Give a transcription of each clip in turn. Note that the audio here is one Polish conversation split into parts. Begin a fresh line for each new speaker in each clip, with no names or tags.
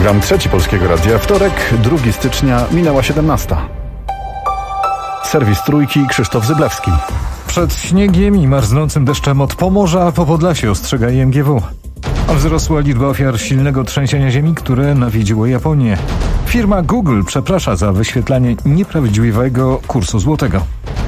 Program Trzeci Polskiego Radia. Wtorek, 2 stycznia, minęła 17. Serwis Trójki, Krzysztof Zyblewski.
Przed śniegiem i marznącym deszczem od Pomorza po Podlasie ostrzega IMGW. Wzrosła liczba ofiar silnego trzęsienia ziemi, które nawiedziło Japonię. Firma Google przeprasza za wyświetlanie nieprawdziwego kursu złotego.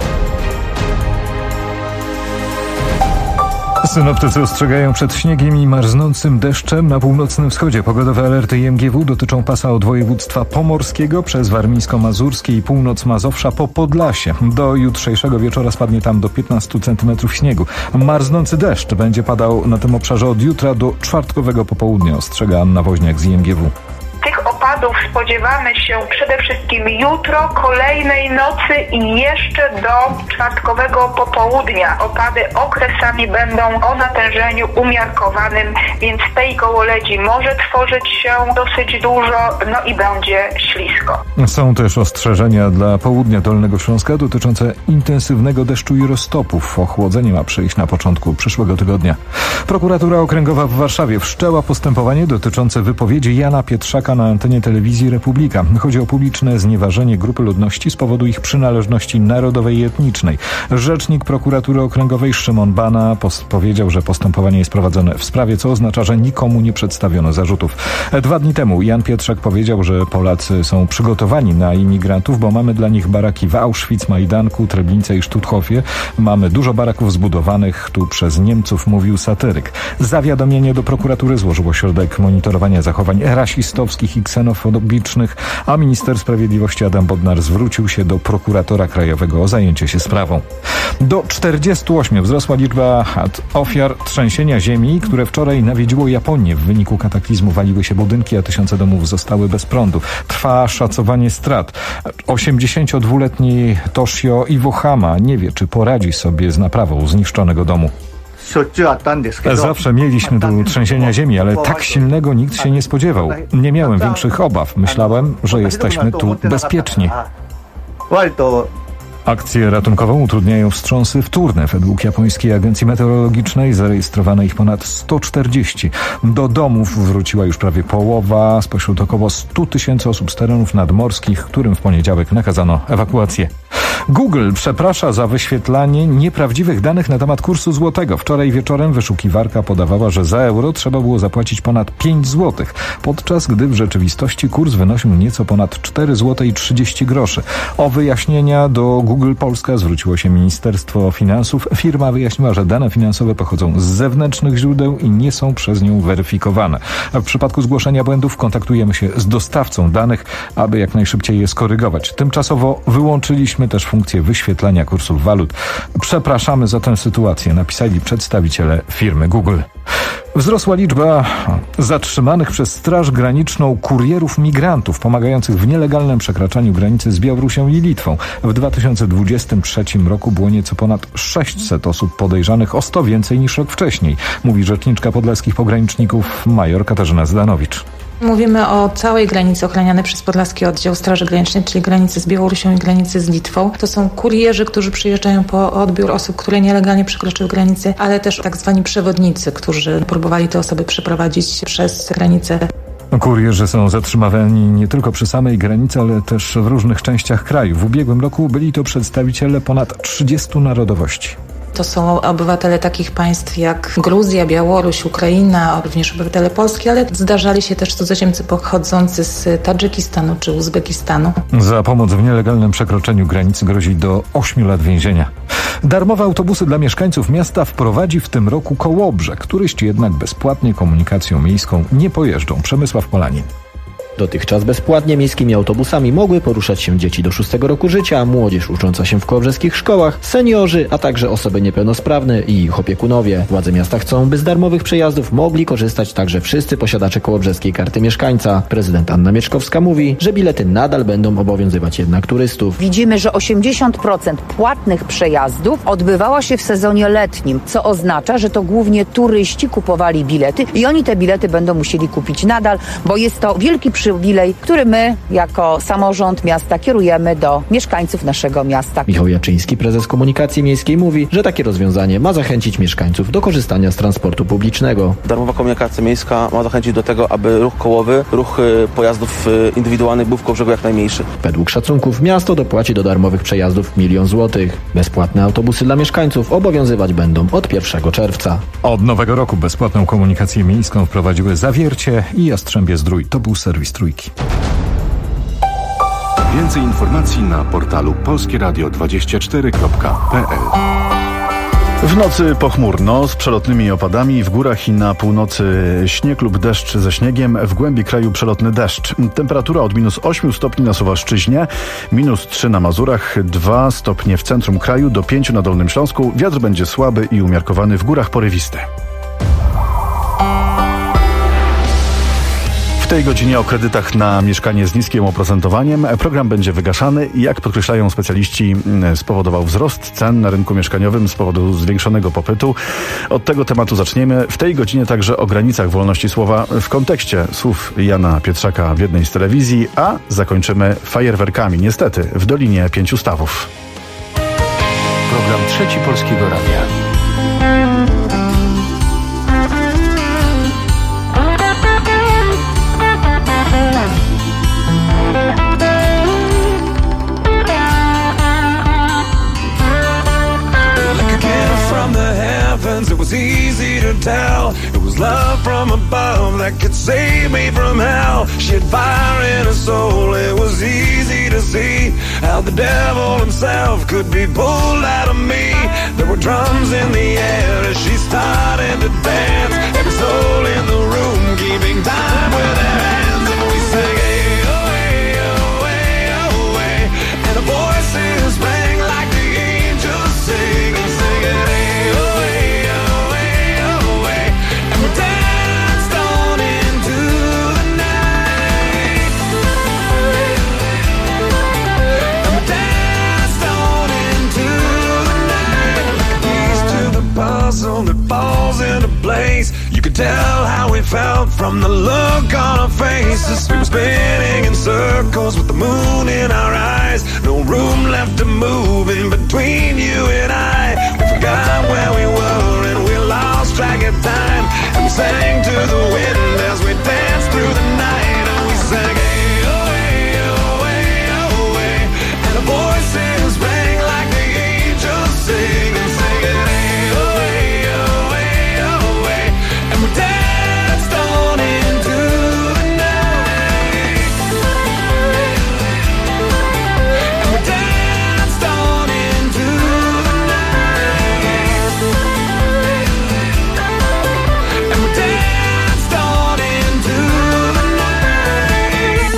Synoptycy ostrzegają przed śniegiem i marznącym deszczem na północnym wschodzie. Pogodowe alerty IMGW dotyczą pasa od województwa pomorskiego przez warmińsko-mazurskie i północ Mazowsza po Podlasie. Do jutrzejszego wieczora spadnie tam do 15 cm śniegu. Marznący deszcz będzie padał na tym obszarze od jutra do czwartkowego popołudnia, ostrzega Anna Woźniak z IMGW.
Tych opadów spodziewamy się przede wszystkim jutro, kolejnej nocy i jeszcze do czwartkowego popołudnia. Opady okresami będą o natężeniu umiarkowanym, więc tej gołoledzi może tworzyć się dosyć dużo, no i będzie ślisko.
Są też ostrzeżenia dla południa Dolnego Śląska dotyczące intensywnego deszczu i roztopów. Ochłodzenie ma przyjść na początku przyszłego tygodnia. Prokuratura Okręgowa w Warszawie wszczęła postępowanie dotyczące wypowiedzi Jana Pietrzaka na antenie telewizji Republika. Chodzi o publiczne znieważenie grupy ludności z powodu ich przynależności narodowej i etnicznej. Rzecznik Prokuratury Okręgowej Szymon Bana powiedział, że postępowanie jest prowadzone w sprawie, co oznacza, że nikomu nie przedstawiono zarzutów. 2 dni temu Jan Pietrzak powiedział, że Polacy są przygotowani na imigrantów, bo mamy dla nich baraki w Auschwitz, Majdanku, Treblince i Sztuthofie. Mamy dużo baraków zbudowanych tu przez Niemców, mówił satyryk. Zawiadomienie do prokuratury złożył Ośrodek Monitorowania Zachowań Rasistowskich i Ksenofobicznych, a minister sprawiedliwości Adam Bodnar zwrócił się do prokuratora krajowego o zajęcie się sprawą. Do 48 wzrosła liczba ofiar trzęsienia ziemi, które wczoraj nawiedziło Japonię. W wyniku kataklizmu waliły się budynki, a tysiące domów zostały bez prądu. Trwa szacowanie strat. 82-letni Toshio Iwahama nie wie, czy poradzi sobie z naprawą zniszczonego domu. Zawsze mieliśmy tu trzęsienia ziemi, ale tak silnego nikt się nie spodziewał. Nie miałem większych obaw. Myślałem, że jesteśmy tu bezpieczni. Akcję ratunkową utrudniają wstrząsy wtórne. Według japońskiej agencji meteorologicznej zarejestrowano ich ponad 140. Do domów wróciła już prawie połowa spośród około 100 000 osób z terenów nadmorskich, którym w poniedziałek nakazano ewakuację. Google przeprasza za wyświetlanie nieprawdziwych danych na temat kursu złotego. Wczoraj wieczorem wyszukiwarka podawała, że za euro trzeba było zapłacić ponad 5 zł, podczas gdy w rzeczywistości kurs wynosił nieco ponad 4 zł i 30 groszy. O wyjaśnienia do Google Polska zwróciło się Ministerstwo Finansów. Firma wyjaśniła, że dane finansowe pochodzą z zewnętrznych źródeł i nie są przez nią weryfikowane. W przypadku zgłoszenia błędów kontaktujemy się z dostawcą danych, aby jak najszybciej je skorygować. Tymczasowo wyłączyliśmy też funkcję wyświetlania kursów walut. Przepraszamy za tę sytuację, napisali przedstawiciele firmy Google. Wzrosła liczba zatrzymanych przez Straż Graniczną kurierów migrantów pomagających w nielegalnym przekraczaniu granicy z Białorusią i Litwą. W 2023 roku było nieco ponad 600 osób podejrzanych, o 100 więcej niż rok wcześniej, mówi rzeczniczka podlaskich pograniczników major Katarzyna Zdanowicz.
Mówimy o całej granicy ochranianej przez Podlaski Oddział Straży Granicznej, czyli granicy z Białorusią i granicy z Litwą. To są kurierzy, którzy przyjeżdżają po odbiór osób, które nielegalnie przekroczyły granicę, ale też tak zwani przewodnicy, którzy próbowali te osoby przeprowadzić przez granicę.
Kurierzy są zatrzymywani nie tylko przy samej granicy, ale też w różnych częściach kraju. W ubiegłym roku byli to przedstawiciele ponad 30 narodowości.
To są obywatele takich państw jak Gruzja, Białoruś, Ukraina, również obywatele Polski, ale zdarzali się też cudzoziemcy pochodzący z Tadżykistanu czy Uzbekistanu.
Za pomoc w nielegalnym przekroczeniu granicy grozi do 8 lat więzienia. Darmowe autobusy dla mieszkańców miasta wprowadzi w tym roku Kołobrzeg. Turyści jednak bezpłatnie komunikacją miejską nie pojeżdżą. Przemysław Polanin.
Dotychczas bezpłatnie miejskimi autobusami mogły poruszać się dzieci do 6 roku życia, młodzież ucząca się w kołobrzeskich szkołach, seniorzy, a także osoby niepełnosprawne i ich opiekunowie. Władze miasta chcą, by z darmowych przejazdów mogli korzystać także wszyscy posiadacze kołobrzeskiej karty mieszkańca. Prezydent Anna Mieczkowska mówi, że bilety nadal będą obowiązywać jednak turystów.
Widzimy, że 80% płatnych przejazdów odbywało się w sezonie letnim, co oznacza, że to głównie turyści kupowali bilety i oni te bilety będą musieli kupić nadal, bo jest to wielki przymus przywilej, który my jako samorząd miasta kierujemy do mieszkańców naszego miasta.
Michał Jaczyński, prezes Komunikacji Miejskiej, mówi, że takie rozwiązanie ma zachęcić mieszkańców do korzystania z transportu publicznego.
Darmowa komunikacja miejska ma zachęcić do tego, aby ruch kołowy, ruch pojazdów indywidualnych był w Kołobrzegu jak najmniejszy.
Według szacunków miasto dopłaci do darmowych przejazdów 1 000 000 złotych. Bezpłatne autobusy dla mieszkańców obowiązywać będą od 1 czerwca.
Od nowego roku bezpłatną komunikację miejską wprowadziły Zawiercie i Jastrzębie-Zdrój. To był serwis Trójki.
Więcej informacji na portalu polskieradio24.pl.
W nocy pochmurno, z przelotnymi opadami, w górach i na północy śnieg lub deszcz ze śniegiem, w głębi kraju przelotny deszcz. Temperatura od -8 stopni na Suwalszczyźnie, -3 na Mazurach, 2 stopnie w centrum kraju, do 5 na Dolnym Śląsku. Wiatr będzie słaby i umiarkowany, w górach porywisty. W tej godzinie o kredytach na mieszkanie z niskim oprocentowaniem. Program będzie wygaszany i, jak podkreślają specjaliści, spowodował wzrost cen na rynku mieszkaniowym z powodu zwiększonego popytu. Od tego tematu zaczniemy. W tej godzinie także o granicach wolności słowa w kontekście słów Jana Pietrzaka w jednej z telewizji, a zakończymy fajerwerkami, niestety, w Dolinie 5 Stawów.
Program Trzeci Polskiego Radia.
It was easy to tell. It was love from above that could save me from hell. She had fire in her soul. It was easy to see how the devil himself could be pulled out of me. There were drums in the air as she started to dance. Every soul in the room keeping time with their hands. And we sang, hey, oh, hey, oh, hey, oh, hey. And the voices rang like the angels sing and sing it, hey, oh, hey. That falls into place. You could tell how we felt from the look on our faces. We were spinning in circles with the moon in our eyes. No room left to move in between you and I. We forgot where we were and we lost track of time. And we sang to the wind as we danced through the night. And we sang, hey, oh, hey, oh, hey, oh, hey. And the voices rang like the angels sing and sing it, hey. Danced on into the night. And we danced on into the night. And we danced on into the night.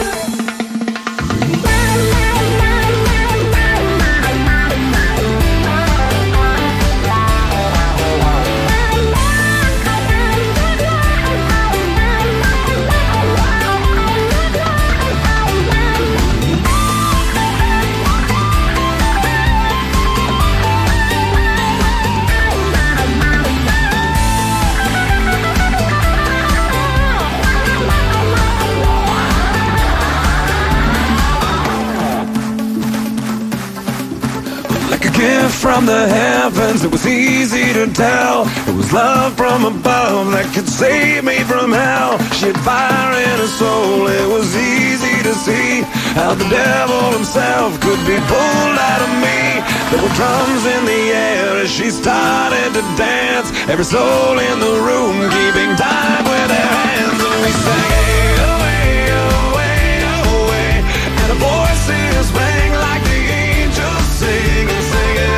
From the heavens, it was easy to tell. It was love from above that could save me from hell. She had fire in her soul. It was easy to see how the devil himself could be pulled out of me. There were drums in the air as she started to dance. Every soul in the room keeping time with their hands. And we sang, hey, oh, hey, oh, hey, oh, hey. And the voices rang like the angels sing and sing it.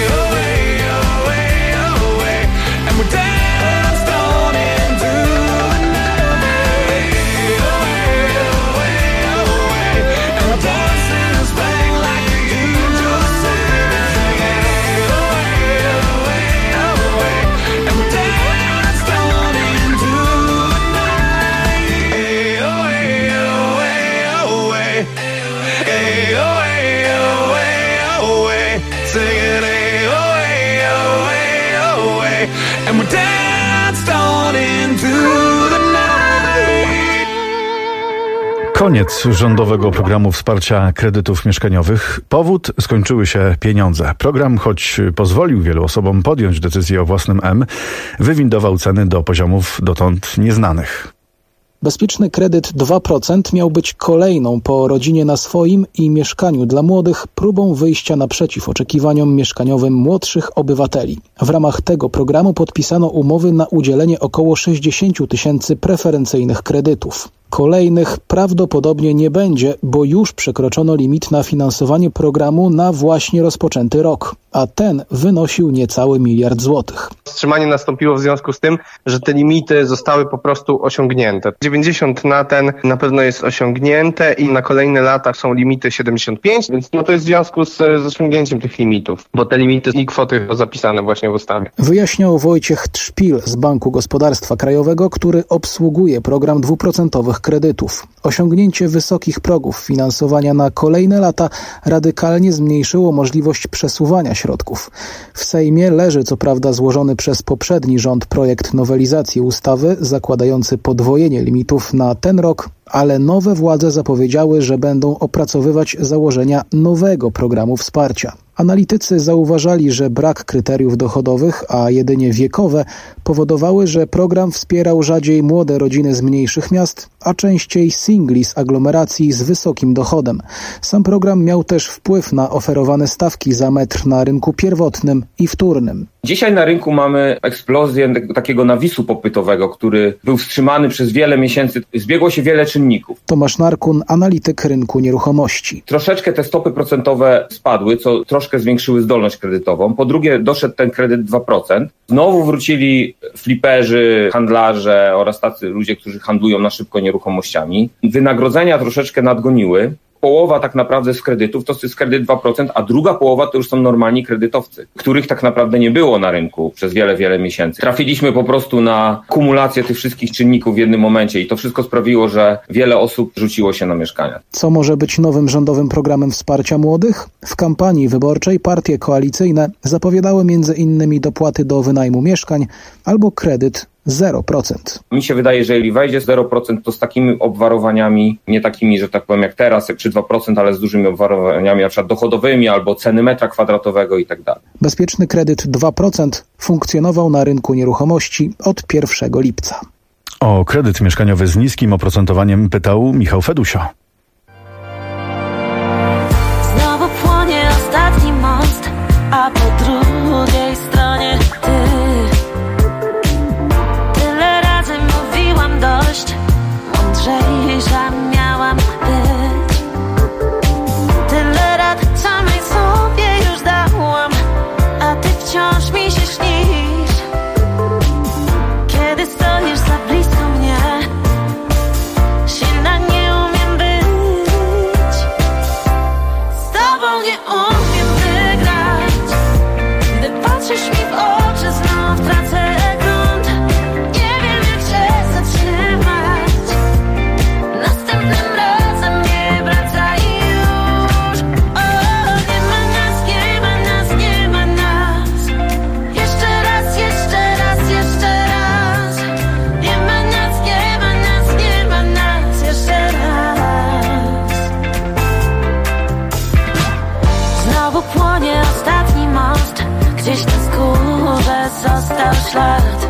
We danced on into the night. Oh, hey, oh, hey, oh, hey. And the voices rang like the angels sing and sing it. Oh, hey, oh, hey, oh, hey. And we danced on into the night. Hey, oh, hey, oh, hey, oh, hey. Hey, oh, hey, oh, hey, oh, hey. Sing it, hey, oh, hey, oh, hey, oh, hey. And we danced on into the night.
Koniec rządowego programu wsparcia kredytów mieszkaniowych. Powód: skończyły się pieniądze. Program, choć pozwolił wielu osobom podjąć decyzję o własnym M, wywindował ceny do poziomów dotąd nieznanych.
Bezpieczny kredyt 2% miał być kolejną po rodzinie na swoim i mieszkaniu dla młodych próbą wyjścia naprzeciw oczekiwaniom mieszkaniowym młodszych obywateli. W ramach tego programu podpisano umowy na udzielenie około 60 000 preferencyjnych kredytów. Kolejnych prawdopodobnie nie będzie, bo już przekroczono limit na finansowanie programu na właśnie rozpoczęty rok, a ten wynosił niecały 1 miliard złotych.
Wstrzymanie nastąpiło w związku z tym, że te limity zostały po prostu osiągnięte. 90 na ten na pewno jest osiągnięte i na kolejne lata są limity 75, więc to jest w związku z osiągnięciem tych limitów, bo te limity i kwoty są zapisane właśnie w ustawie.
Wyjaśniał Wojciech Trzpil z Banku Gospodarstwa Krajowego, który obsługuje program 2% kredytów. Osiągnięcie wysokich progów finansowania na kolejne lata radykalnie zmniejszyło możliwość przesuwania środków. W Sejmie leży co prawda złożony przez poprzedni rząd projekt nowelizacji ustawy zakładający podwojenie limitów na ten rok, ale nowe władze zapowiedziały, że będą opracowywać założenia nowego programu wsparcia. Analitycy zauważali, że brak kryteriów dochodowych, a jedynie wiekowe, powodowały, że program wspierał rzadziej młode rodziny z mniejszych miast, a częściej singli z aglomeracji z wysokim dochodem. Sam program miał też wpływ na oferowane stawki za metr na rynku pierwotnym i wtórnym.
Dzisiaj na rynku mamy eksplozję takiego nawisu popytowego, który był wstrzymany przez wiele miesięcy. Zbiegło się wiele czynników.
Tomasz Narkun, analityk rynku nieruchomości.
Troszeczkę te stopy procentowe spadły, co troszkę zwiększyły zdolność kredytową. Po drugie, doszedł ten kredyt 2%. Znowu wrócili fliperzy, handlarze oraz tacy ludzie, którzy handlują na szybko nieruchomościami. Wynagrodzenia troszeczkę nadgoniły. Połowa tak naprawdę z kredytów to jest kredyt 2%, a druga połowa to już są normalni kredytowcy, których tak naprawdę nie było na rynku przez wiele miesięcy. Trafiliśmy po prostu na kumulację tych wszystkich czynników w jednym momencie i to wszystko sprawiło, że wiele osób rzuciło się na mieszkania.
Co może być nowym rządowym programem wsparcia młodych? W kampanii wyborczej partie koalicyjne zapowiadały m.in. dopłaty do wynajmu mieszkań albo kredyt 0%.
Mi się wydaje, że jeżeli wejdzie 0%, to z takimi obwarowaniami, nie takimi, że tak powiem jak teraz, jak przy 2%, ale z dużymi obwarowaniami, na przykład dochodowymi albo ceny metra kwadratowego i tak dalej.
Bezpieczny kredyt 2% funkcjonował na rynku nieruchomości od 1 lipca.
O kredyt mieszkaniowy z niskim oprocentowaniem pytał Michał Fedusio.
Znowu płonie ostatni most, a po drugiej stronie ty. Mądrzejsza miałam być. Tyle lat samej sobie już dałam, a ty wciąż mi się śnisz. Kiedy stoisz za blisko mnie, silna nie umiem być. Z tobą nie umiem wygrać. Gdy patrzysz mi w oczy, znów tracę grunt. Nie wiem jak się zatrzymać. Następnym razem nie wracaj już. O, nie ma nas, nie ma nas, nie ma nas. Jeszcze raz, jeszcze raz, jeszcze raz. Nie ma nas, nie ma nas, nie ma nas. Jeszcze raz. Znowu płonie ostatni most. Gdzieś na skórze został ślad.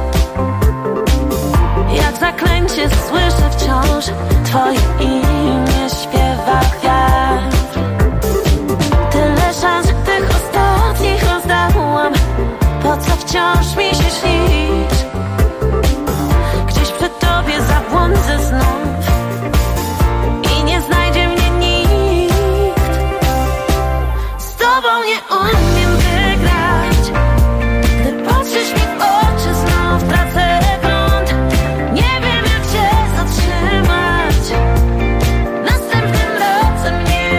Jak zaklęcie słyszę wciąż twoje imię śpiewa wiatr. Tyle szans tych ostatnich rozdałam. Po co wciąż mi się śnisz? Gdzieś przy tobie zabłądzę znów i nie znajdzie mnie nikt. Z tobą nie umiem wygrać. Gdy patrzysz mi w oczy, znów tracę grunt. Nie wiem jak się zatrzymać. Następnym razem nie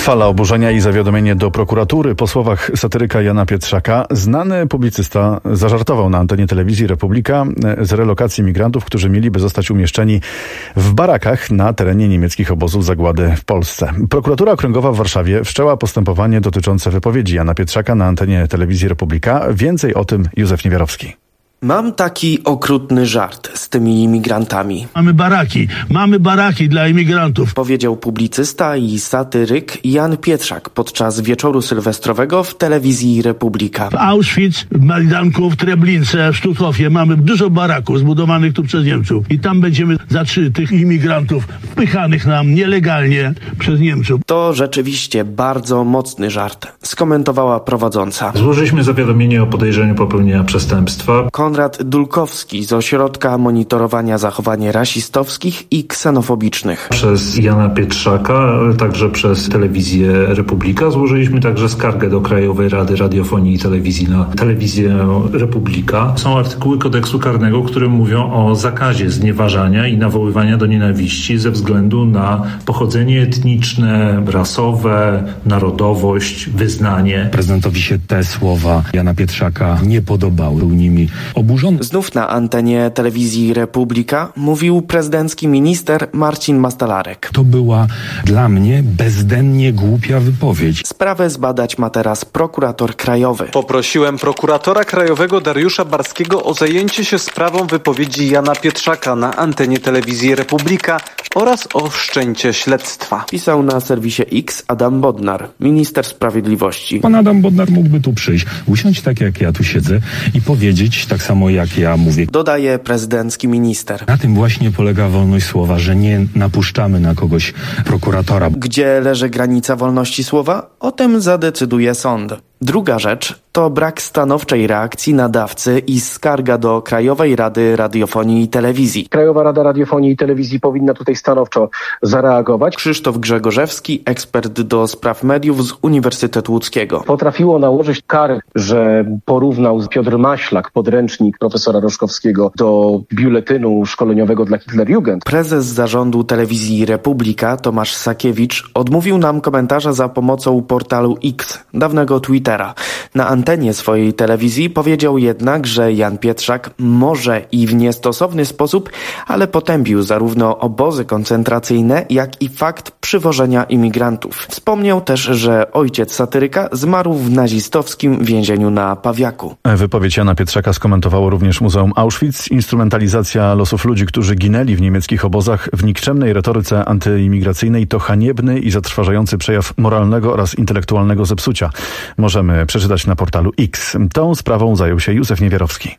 Fala oburzenia i zawiadomienie do prokuratury po słowach satyryka Jana Pietrzaka. Znany publicysta zażartował na antenie telewizji Republika z relokacji migrantów, którzy mieliby zostać umieszczeni w barakach na terenie niemieckich obozów zagłady w Polsce. Prokuratura Okręgowa w Warszawie wszczęła postępowanie dotyczące wypowiedzi Jana Pietrzaka na antenie telewizji Republika. Więcej o tym Józef Niewiarowski.
Mam taki okrutny żart z tymi imigrantami.
Mamy baraki dla imigrantów,
powiedział publicysta i satyryk Jan Pietrzak podczas wieczoru sylwestrowego w telewizji Republika.
W Auschwitz, w Majdanku, w Treblince, w Sztuthofie mamy dużo baraków zbudowanych tu przez Niemców i tam będziemy tych imigrantów wpychanych nam nielegalnie przez Niemców.
To rzeczywiście bardzo mocny żart, skomentowała prowadząca.
Złożyliśmy zawiadomienie o podejrzeniu popełnienia przestępstwa.
Konrad Dulkowski z Ośrodka Monitorowania Zachowań Rasistowskich i Ksenofobicznych.
Przez Jana Pietrzaka, ale także przez telewizję Republika złożyliśmy także skargę do Krajowej Rady Radiofonii i Telewizji na telewizję Republika. Są artykuły kodeksu karnego, które mówią o zakazie znieważania i nawoływania do nienawiści ze względu na pochodzenie etniczne, rasowe, narodowość, wyznanie.
Prezydentowi się te słowa Jana Pietrzaka nie podobały. Był nimi oburzony.
Znów na antenie telewizji Republika mówił prezydencki minister Marcin Mastalarek.
To była dla mnie bezdennie głupia wypowiedź.
Sprawę zbadać ma teraz prokurator krajowy.
Poprosiłem prokuratora krajowego Dariusza Barskiego o zajęcie się sprawą wypowiedzi Jana Pietrzaka na antenie telewizji Republika oraz o wszczęcie śledztwa.
Pisał na serwisie X Adam Bodnar, minister sprawiedliwości.
Pan Adam Bodnar mógłby tu przyjść, usiąść tak jak ja tu siedzę i powiedzieć tak samo jak ja mówię.
Dodaje prezydencki minister.
Na tym właśnie polega wolność słowa, że nie napuszczamy na kogoś prokuratora.
Gdzie leży granica wolności słowa? O tym zadecyduje sąd. Druga rzecz to brak stanowczej reakcji nadawcy i skarga do Krajowej Rady Radiofonii i Telewizji.
Krajowa Rada Radiofonii i Telewizji powinna tutaj stanowczo zareagować.
Krzysztof Grzegorzewski, ekspert do spraw mediów z Uniwersytetu Łódzkiego.
Potrafiło nałożyć karę, że porównał Piotr Maślak, podręcznik profesora Roszkowskiego, do biuletynu szkoleniowego dla Hitlerjugend.
Prezes zarządu telewizji Republika, Tomasz Sakiewicz, odmówił nam komentarza za pomocą portalu X, dawnego Twittera. Na antenie swojej telewizji powiedział jednak, że Jan Pietrzak może i w niestosowny sposób, ale potępił zarówno obozy koncentracyjne, jak i fakt przywożenia imigrantów. Wspomniał też, że ojciec satyryka zmarł w nazistowskim więzieniu na Pawiaku.
Wypowiedź Jana Pietrzaka skomentowało również Muzeum Auschwitz. Instrumentalizacja losów ludzi, którzy ginęli w niemieckich obozach w nikczemnej retoryce antyimigracyjnej to haniebny i zatrważający przejaw moralnego oraz intelektualnego zepsucia. Możemy przeczytać na portalu X. Tą sprawą zajął się Józef Niewiarowski.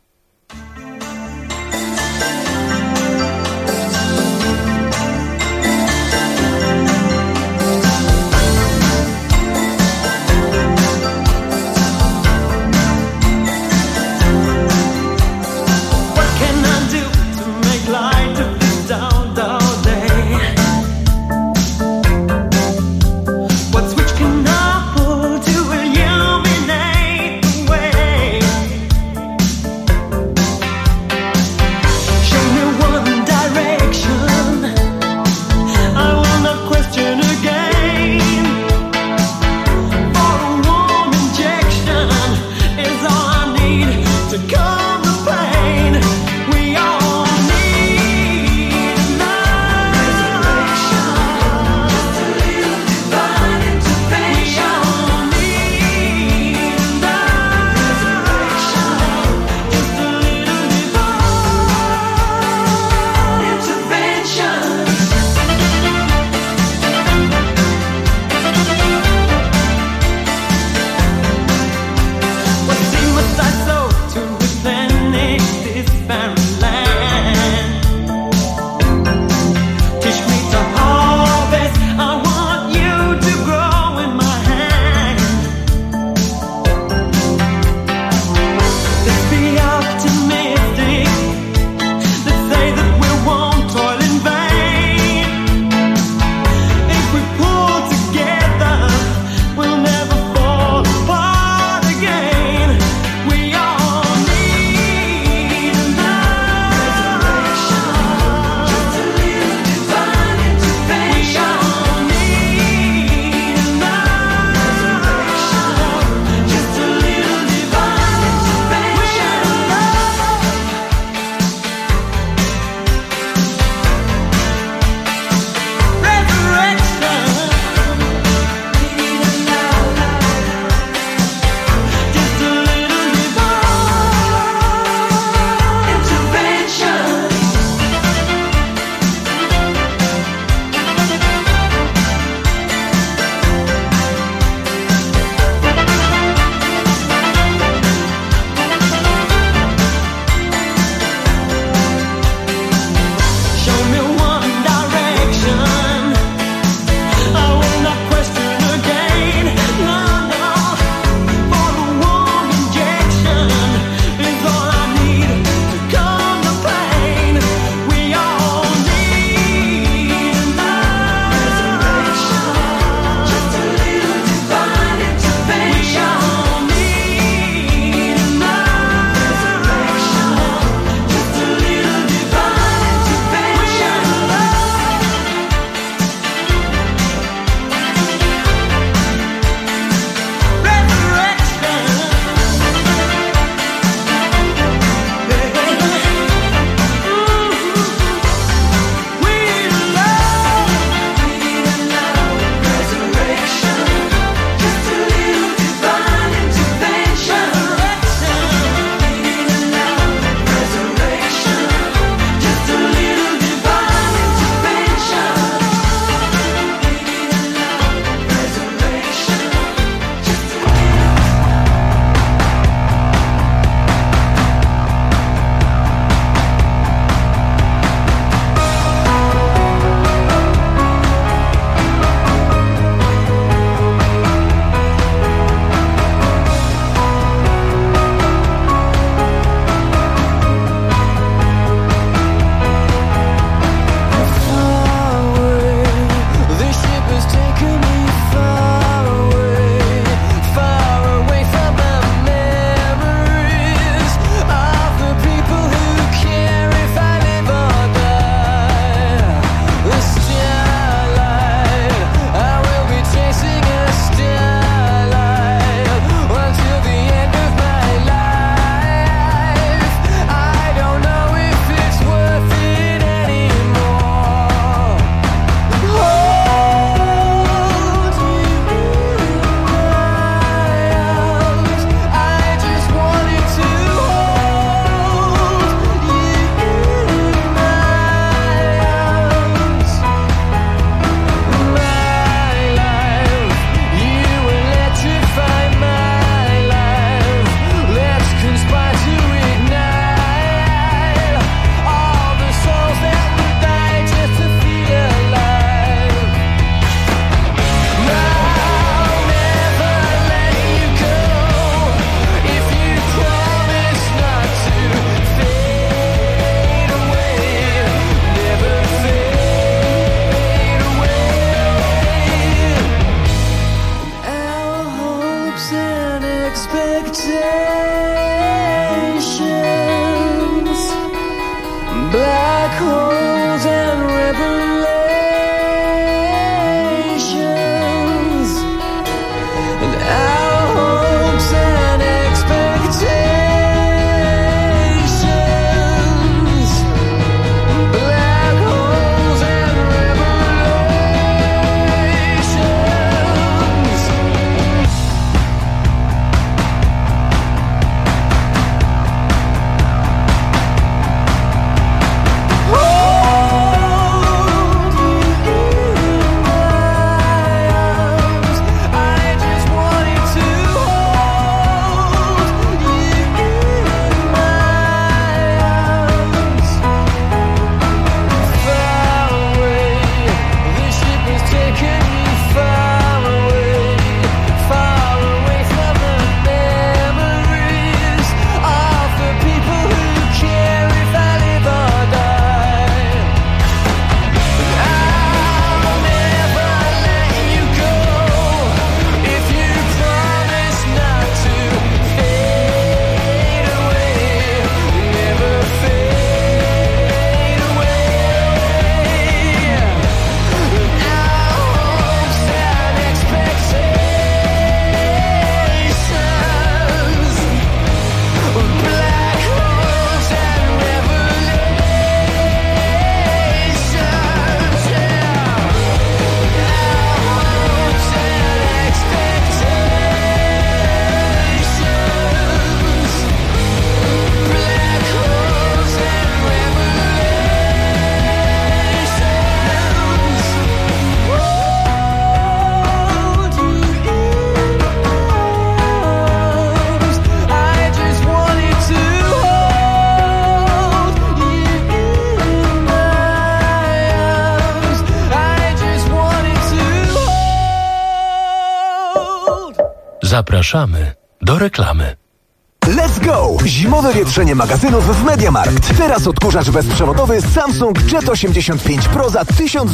Zapraszamy do reklamy.
Let's go! Zimowe wietrzenie magazynów w MediaMarkt. Teraz odkurzacz bezprzewodowy Samsung Jet 85 Pro za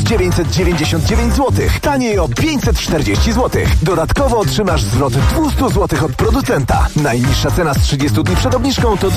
1999 zł. Taniej o 540 zł. Dodatkowo otrzymasz zwrot 200 zł od producenta. Najniższa cena z 30 dni przed obniżką to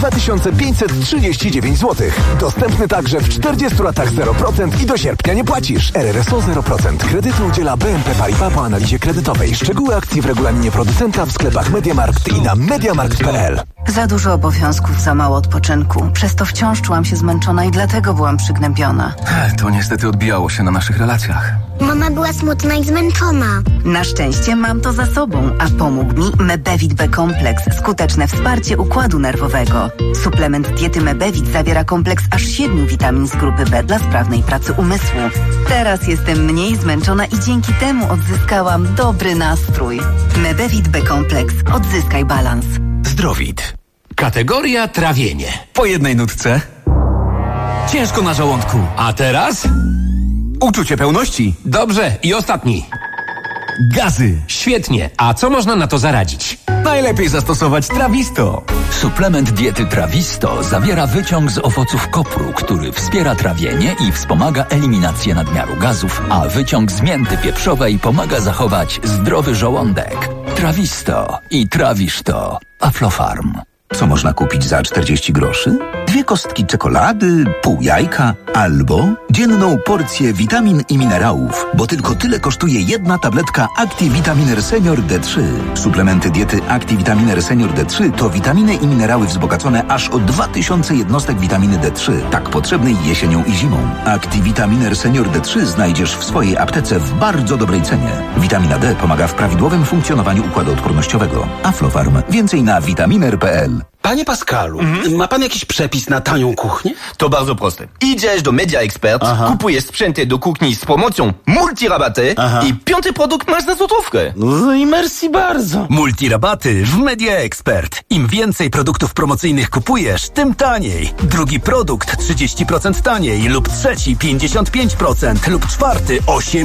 2539 zł. Dostępny także w 40 latach 0% i do sierpnia nie płacisz. RRSO 0%. Kredytu udziela BNP Paribas po analizie kredytowej. Szczegóły akcji w regulaminie producenta w sklepach MediaMarkt i na mediamarkt.pl.
Za dużo obowiązków, za mało odpoczynku. Przez to wciąż czułam się zmęczona i dlatego byłam przygnębiona.
To niestety odbijało się na naszych relacjach.
Mama była smutna i zmęczona.
Na szczęście mam to za sobą, a pomógł mi Mebevit B-kompleks. Skuteczne wsparcie układu nerwowego. Suplement diety Mebevit zawiera kompleks aż 7 witamin z grupy B dla sprawnej pracy umysłu. Teraz jestem mniej zmęczona i dzięki temu odzyskałam dobry nastrój. Mebevit B-kompleks. Odzyskaj balans.
Zdrowit. Kategoria trawienie. Po jednej nutce. Ciężko na żołądku. A teraz? Uczucie pełności. Dobrze. I ostatni. Gazy. Świetnie. A co można na to zaradzić? Najlepiej zastosować Trawisto.
Suplement diety Trawisto zawiera wyciąg z owoców kopru, który wspiera trawienie i wspomaga eliminację nadmiaru gazów, a wyciąg z mięty pieprzowej pomaga zachować zdrowy żołądek. Trawisto i trawisz to. Aflofarm.
Co można kupić za 40 groszy? 2 kostki czekolady, pół jajka albo dzienną porcję witamin i minerałów, bo tylko tyle kosztuje jedna tabletka ActiVitaminer Senior D3. Suplementy diety ActiVitaminer Senior D3 to witaminy i minerały wzbogacone aż o 2000 jednostek witaminy D3, tak potrzebnej jesienią i zimą. ActiVitaminer Senior D3 znajdziesz w swojej aptece w bardzo dobrej cenie. Witamina D pomaga w prawidłowym funkcjonowaniu układu odpornościowego. Aflofarm. Więcej na vitaminer.pl.
Panie Pascalu, ma pan jakiś przepis na tanią kuchnię?
To bardzo proste. Idziesz do Media Expert, kupujesz sprzęty do kuchni z promocją multirabaty i 5. produkt masz za złotówkę.
No i merci bardzo.
Multirabaty w Media Expert. Im więcej produktów promocyjnych kupujesz, tym taniej. Drugi produkt 30% taniej lub trzeci 55% lub czwarty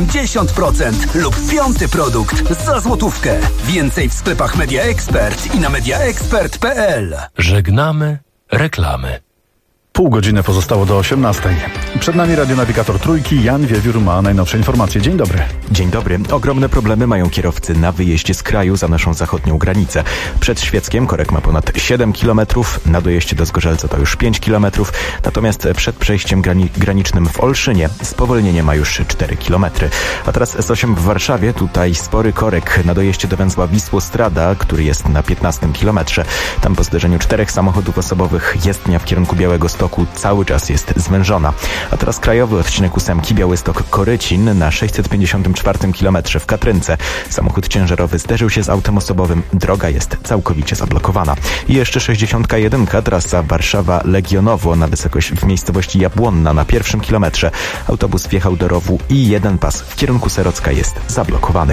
80% lub 5. produkt za złotówkę. Więcej w sklepach Media Expert i na mediaexpert.pl.
Żegnamy reklamy.
Pół godziny pozostało do 18. Przed nami radionawigator Trójki. Jan Wiewiór ma najnowsze informacje. Dzień dobry.
Dzień dobry. Ogromne problemy mają kierowcy na wyjeździe z kraju za naszą zachodnią granicę. Przed Świeckiem korek ma ponad 7 km, na dojeździe do Zgorzelca to już 5 km, natomiast przed przejściem granicznym w Olszynie spowolnienie ma już 4 km. A teraz S8 w Warszawie, tutaj spory korek na dojeździe do węzła Wisłostrada, który jest na 15 kilometrze. Tam po zderzeniu 4 samochodów osobowych jezdnia w kierunku Białegostoku cały czas jest zwężona. A teraz krajowy odcinek 8 Białystok-Korycin na 654 km w Katrynce. Samochód ciężarowy zderzył się z autem osobowym. Droga jest całkowicie zablokowana. I jeszcze 61 trasa Warszawa-Legionowo na wysokość w miejscowości Jabłonna na 1 kilometrze. Autobus wjechał do rowu i jeden pas w kierunku Serocka jest zablokowany.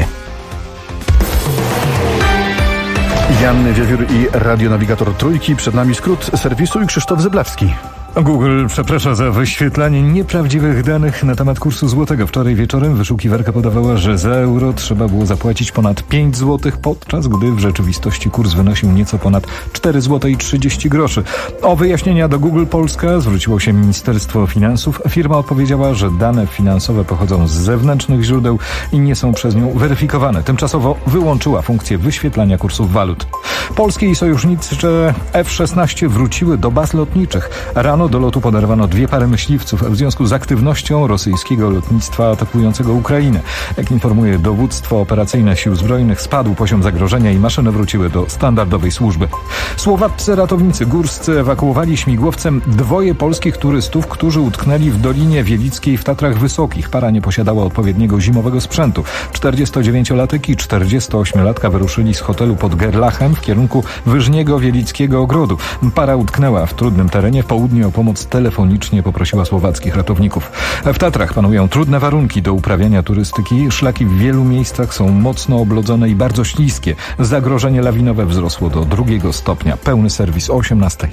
Jan Wiewiór i radionawigator Trójki. Przed nami skrót serwisu i Krzysztof Zyblewski.
Google przeprasza za wyświetlanie nieprawdziwych danych na temat kursu złotego. Wczoraj wieczorem wyszukiwarka podawała, że za euro trzeba było zapłacić ponad 5 zł, podczas gdy w rzeczywistości kurs wynosił nieco ponad 4 zł i 30 groszy. O wyjaśnienia do Google Polska zwróciło się Ministerstwo Finansów. Firma odpowiedziała, że dane finansowe pochodzą z zewnętrznych źródeł i nie są przez nią weryfikowane. Tymczasowo wyłączyła funkcję wyświetlania kursów walut. Polskie i sojusznicze F-16 wróciły do baz lotniczych. Rano do lotu poderwano 2 pary myśliwców w związku z aktywnością rosyjskiego lotnictwa atakującego Ukrainę. Jak informuje dowództwo operacyjne Sił Zbrojnych, spadł poziom zagrożenia i maszyny wróciły do standardowej służby. Słowaccy ratownicy górscy ewakuowali śmigłowcem 2 polskich turystów, którzy utknęli w Dolinie Wielickiej w Tatrach Wysokich. Para nie posiadała odpowiedniego zimowego sprzętu. 49-latek i 48-latka wyruszyli z hotelu pod Gerlachem w kierunku Wyżniego Wielickiego Ogrodu. Para utknęła w trudnym terenie. W południe o pomoc telefonicznie poprosiła słowackich ratowników. W Tatrach panują trudne warunki do uprawiania turystyki. Szlaki w wielu miejscach są mocno oblodzone i bardzo śliskie. Zagrożenie lawinowe wzrosło do 2 stopnia. Pełny serwis o 18.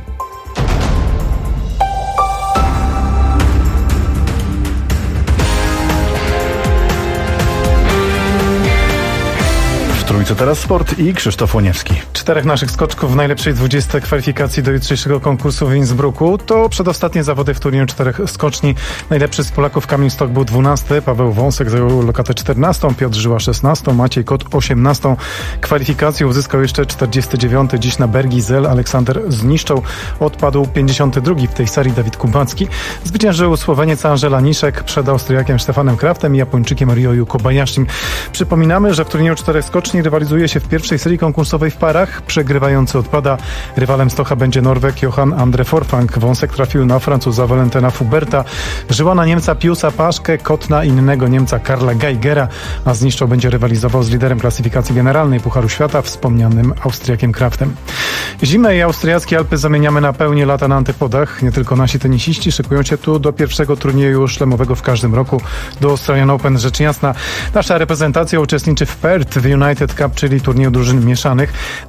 W Trójce teraz sport i Krzysztof Łoniewski.
4 naszych skoczków w najlepszej 20 kwalifikacji do jutrzejszego konkursu w Innsbrucku. To przedostatnie zawody w turnieju 4 skoczni. Najlepszy z Polaków Kamil Stok był 12, Paweł Wąsek zajął lokatę 14, Piotr Żyła 16, Maciej Kot 18. Kwalifikację uzyskał jeszcze 49. Dziś na Bergizel Aleksander zniszczał. Odpadł 52. w tej serii Dawid Kubacki. Zwyciężył Słoweniec Angela Niszek przed Austriakiem Stefanem Kraftem i Japończykiem Ryoyu Kobayashim. Przypominamy, że w turnieju 4 skoczni rywalizuje się w pierwszej serii konkursowej w parach. Przegrywający odpada. Rywalem Stocha będzie Norweg Johan Andre Forfang. Wąsek trafił na Francuza Valentena Fuberta. Żyła na Niemca Piusa Paszkę, Kot na innego Niemca Karla Geigera, a zniszczał będzie rywalizował z liderem klasyfikacji generalnej Pucharu Świata, wspomnianym Austriakiem Kraftem. Zimę i austriackie Alpy zamieniamy na pełnię lata na antypodach. Nie tylko nasi tenisiści szykują się tu do pierwszego turnieju szlemowego w każdym roku, do Australian Open, rzecz jasna. Nasza reprezentacja uczestniczy w Perth w United Cup, czyli turnieju drużyn mieszanych.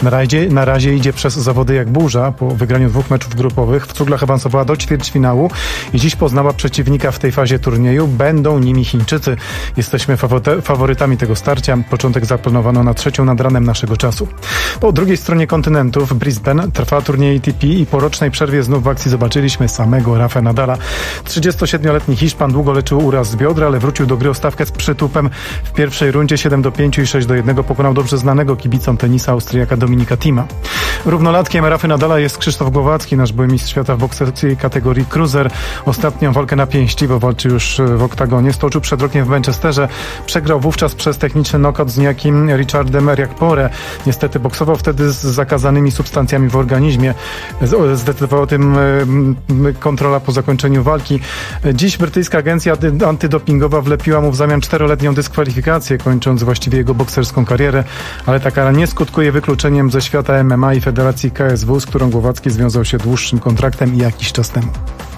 Na razie idzie przez zawody jak burza. Po wygraniu 2 meczów grupowych w cuglach awansowała do ćwierćfinału i dziś poznała przeciwnika w tej fazie turnieju. Będą nimi Chińczycy. Jesteśmy faworytami tego starcia. Początek zaplanowano na 3 nad ranem naszego czasu. Po drugiej stronie kontynentu w Brisbane trwa turniej ATP i po rocznej przerwie znów w akcji zobaczyliśmy samego Rafa Nadala. 37-letni Hiszpan długo leczył uraz z biodra, ale wrócił do gry o stawkę z przytupem. W pierwszej rundzie 7-5 i 6-1 pokonał dobrze znanego kibicom tenisa Austriaka Dominika Thima. Równolatkiem Rafy Nadala jest Krzysztof Głowacki, nasz były mistrz świata w bokserskiej kategorii cruiser. Ostatnią walkę na pięści, bo walczy już w oktagonie, stoczył przed rokiem w Manchesterze. Przegrał wówczas przez techniczny knockout z niejakim Richardem Riakporé. Niestety boksował wtedy z zakazanymi substancjami w organizmie. Zdecydowała o tym kontrola po zakończeniu walki. Dziś brytyjska agencja antydopingowa wlepiła mu w zamian 4-letnią dyskwalifikację, kończąc właściwie jego bokserską karierę, ale ta kara nie skutkuje wykluczeniem ze świata MMA i Federacji KSW, z którą Głowacki związał się dłuższym kontraktem i jakiś czas temu.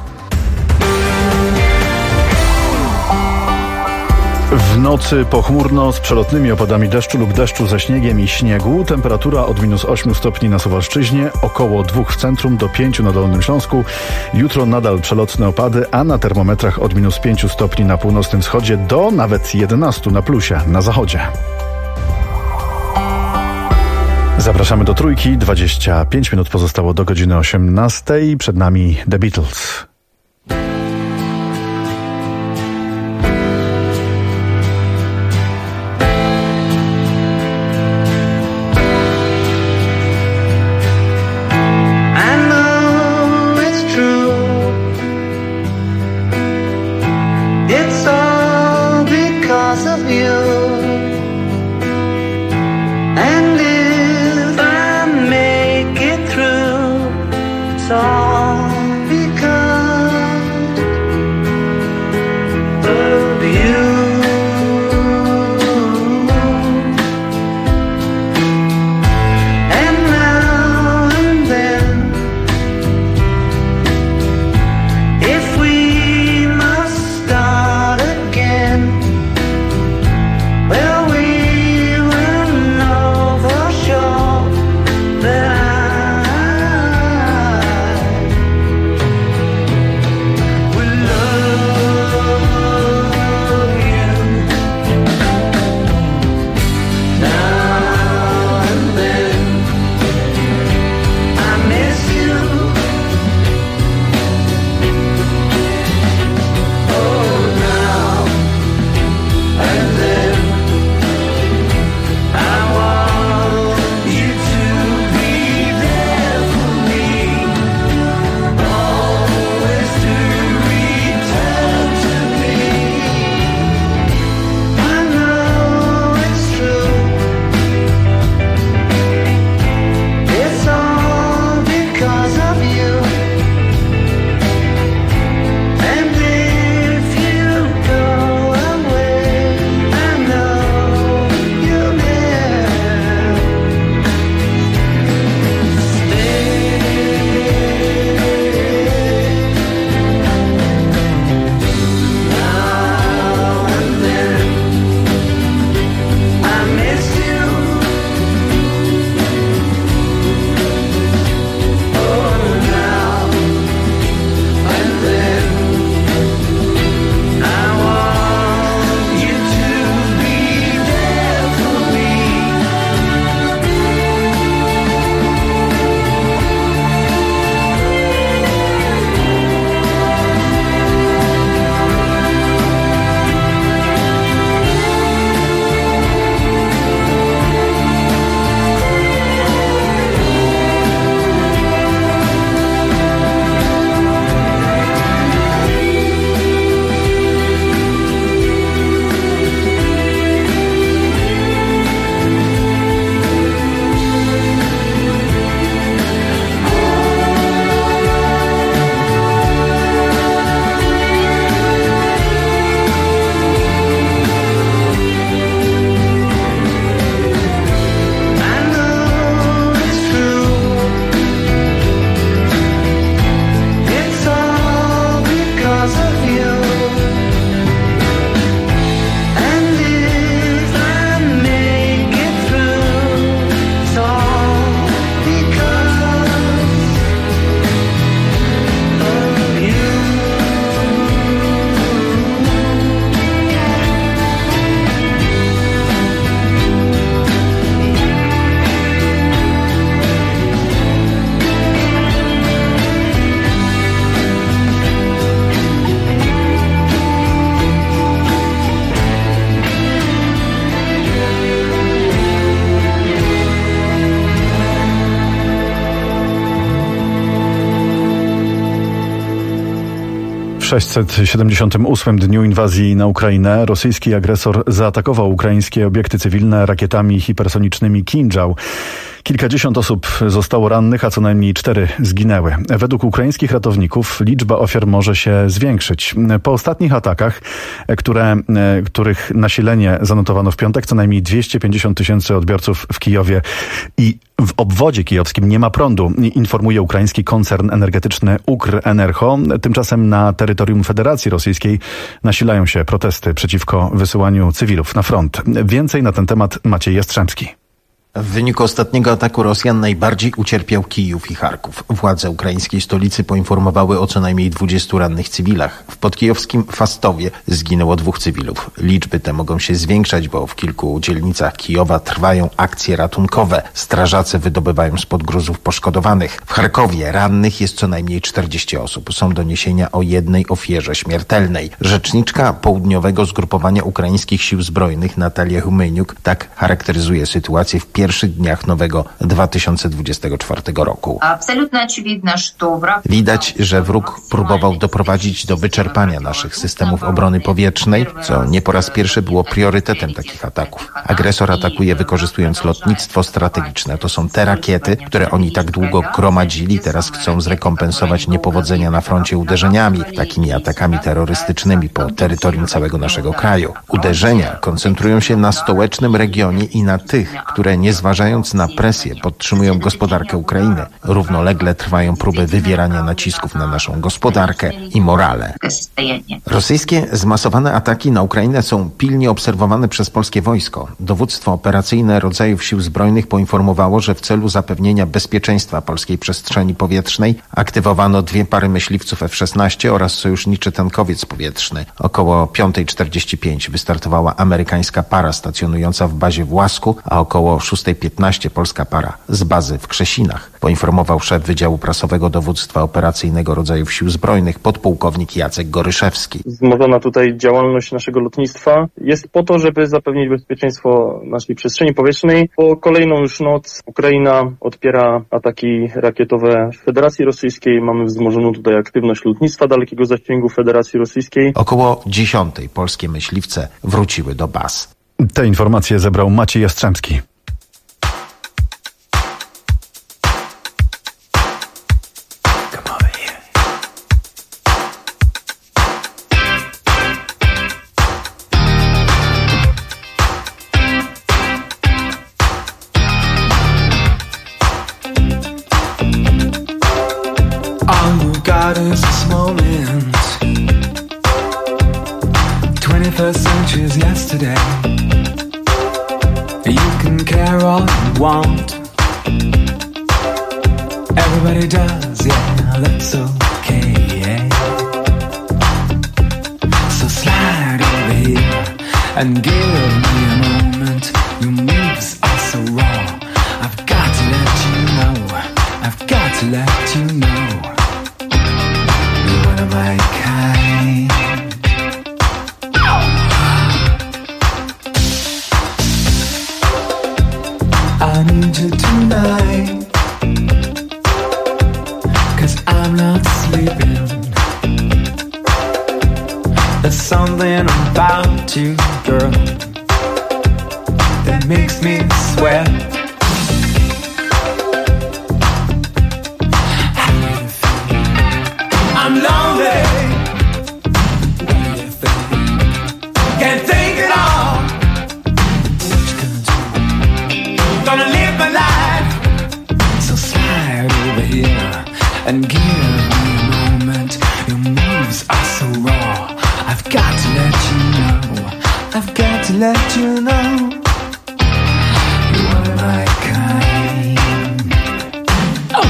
W nocy pochmurno z przelotnymi opadami deszczu lub deszczu ze śniegiem i śniegu. Temperatura od -8 stopni na Suwalszczyźnie, około 2 w centrum do 5 na Dolnym Śląsku. Jutro nadal przelotne opady, a na termometrach od -5 stopni na północnym wschodzie do nawet 11 na plusie na zachodzie. Zapraszamy do Trójki. 25 minut pozostało do godziny 18. Przed nami The Beatles.
All because
678 dniu inwazji na Ukrainę rosyjski agresor zaatakował ukraińskie obiekty cywilne rakietami hipersonicznymi Kinżał. Kilkadziesiąt osób zostało rannych, a co najmniej 4 zginęły. Według ukraińskich ratowników liczba ofiar może się zwiększyć. Po ostatnich atakach, których nasilenie zanotowano w piątek, co najmniej 250 000 odbiorców w Kijowie i w obwodzie kijowskim nie ma prądu, informuje ukraiński koncern energetyczny Ukrenergo. Tymczasem na terytorium Federacji Rosyjskiej nasilają się protesty przeciwko wysyłaniu cywilów na front. Więcej na ten temat Maciej Jastrzębski.
W wyniku ostatniego ataku Rosjan najbardziej ucierpiał Kijów i Charków. Władze ukraińskiej stolicy poinformowały o co najmniej 20 rannych cywilach. W podkijowskim Fastowie zginęło 2 cywilów. Liczby te mogą się zwiększać, bo w kilku dzielnicach Kijowa trwają akcje ratunkowe. Strażacy wydobywają spod gruzów poszkodowanych. W Charkowie rannych jest co najmniej 40 osób. Są doniesienia o 1 ofierze śmiertelnej. Rzeczniczka Południowego Zgrupowania Ukraińskich Sił Zbrojnych Natalia Humeniuk tak charakteryzuje sytuację w pierwszych dniach nowego 2024 roku. Widać, że wróg próbował doprowadzić do wyczerpania naszych systemów obrony powietrznej, co nie po raz pierwszy było priorytetem takich ataków. Agresor atakuje wykorzystując lotnictwo strategiczne. To są te rakiety, które oni tak długo gromadzili, teraz chcą zrekompensować niepowodzenia na froncie uderzeniami, takimi atakami terrorystycznymi po terytorium całego naszego kraju. Uderzenia koncentrują się na stołecznym regionie i na tych, które nie zważając na presję podtrzymują gospodarkę Ukrainy. Równolegle trwają próby wywierania nacisków na naszą gospodarkę i morale. Rosyjskie zmasowane ataki na Ukrainę są pilnie obserwowane przez polskie wojsko. Dowództwo operacyjne rodzajów sił zbrojnych poinformowało, że w celu zapewnienia bezpieczeństwa polskiej przestrzeni powietrznej aktywowano 2 pary myśliwców F-16 oraz sojuszniczy tankowiec powietrzny. Około 5:45 wystartowała amerykańska para stacjonująca w bazie w Łasku, a około 6:15 polska para z bazy w Krzesinach, poinformował szef Wydziału Prasowego Dowództwa Operacyjnego Rodzajów Sił Zbrojnych podpułkownik Jacek Goryszewski.
Wzmożona tutaj działalność naszego lotnictwa jest po to, żeby zapewnić bezpieczeństwo naszej przestrzeni powietrznej. Po kolejną już noc Ukraina odpiera ataki rakietowe Federacji Rosyjskiej. Mamy wzmożoną tutaj aktywność lotnictwa dalekiego zasięgu Federacji Rosyjskiej.
Około 10:00 polskie myśliwce wróciły do baz.
Te informacje zebrał Maciej Jastrzębski.
Yesterday, you can care all you want. Everybody does, yeah, that's okay. So slide over here and give me a moment. Your moves are so raw. I've got to let you know. I've got to let you know. You're one of my kind. I need you tonight, 'cause I'm not sleeping. There's something about you, girl, that makes me sweat. I'm lonely. What do you think? Can't think at all. Gonna live my life. So slide over here and give me a moment. Your moves are so raw. I've got to let you know. I've got to let you know. You are my kind. Oh.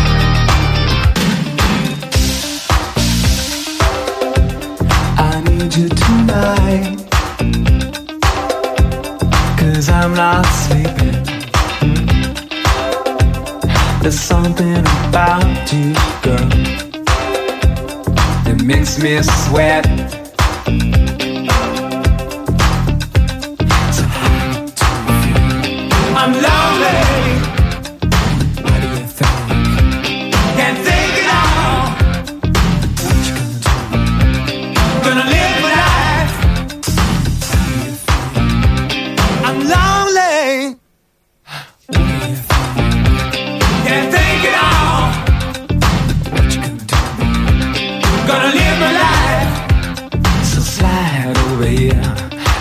I need you tonight, 'cause I'm not sleeping. There's something about you, girl, that makes me sweat. So hard to feel. I'm lonely. What do you think? Can't think it all. What you gonna do?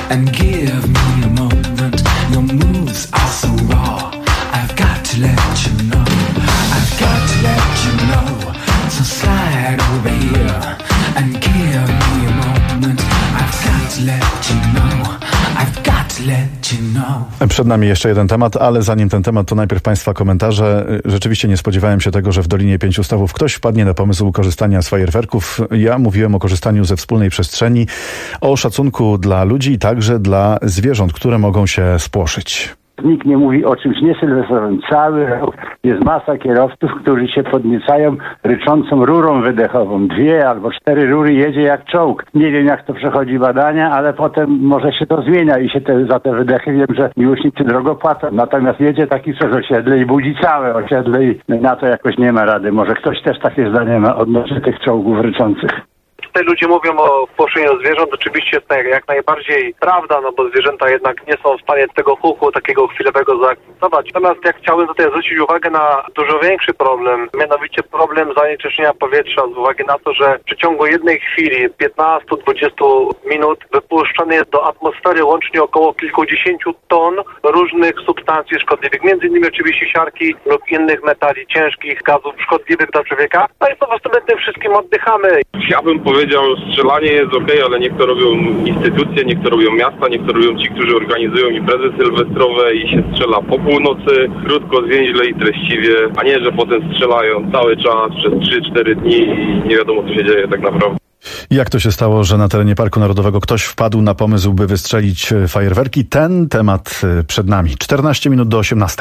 and give me a moment. Your moves are so raw, I've got to let you know. I've got to let you know. So slide over here and give me a moment. I've got to let you know. I've got to let you know.
Przed nami jeszcze jeden temat, ale zanim ten temat, to najpierw Państwa komentarze. Rzeczywiście nie spodziewałem się tego, że w Dolinie Pięciu Stawów ktoś wpadnie na pomysł korzystania z fajerwerków. Ja mówiłem o korzystaniu ze wspólnej przestrzeni, o szacunku dla ludzi i także dla zwierząt, które mogą się spłoszyć.
Nikt nie mówi o czymś niesylwestrowym. Cały rok jest masa kierowców, którzy się podniecają ryczącą rurą wydechową. 2 albo 4 rury jedzie jak czołg. Nie wiem, jak to przechodzi badania, ale potem może się to zmienia i się za te wydechy wiem, że miłośnicy drogo płacą. Natomiast jedzie taki przez osiedle i budzi całe osiedle i na to jakoś nie ma rady. Może ktoś też takie zdanie ma odnośnie tych czołgów ryczących.
Tutaj ludzie mówią o płoszeniu zwierząt, oczywiście jest to jak najbardziej prawda, no bo zwierzęta jednak nie są w stanie tego huku takiego chwilowego zaakceptować. Natomiast ja chciałbym tutaj zwrócić uwagę na dużo większy problem, mianowicie problem zanieczyszczenia powietrza z uwagi na to, że w przeciągu jednej chwili, 15-20 minut wypuszczane jest do atmosfery łącznie około kilkudziesięciu ton różnych substancji szkodliwych, między innymi oczywiście siarki lub innych metali ciężkich, gazów szkodliwych dla człowieka. No i po prostu my tym wszystkim oddychamy.
Ja bym powiedział, strzelanie jest okej, ale niech to robią instytucje, niech to robią miasta, niech to robią ci, którzy organizują imprezy sylwestrowe i się strzela po północy, krótko, zwięźle i treściwie, a nie, że potem strzelają cały czas przez 3-4 dni i nie wiadomo, co się dzieje tak naprawdę.
Jak to się stało, że na terenie Parku Narodowego ktoś wpadł na pomysł, by wystrzelić fajerwerki? Ten temat przed nami. 14 minut do 18.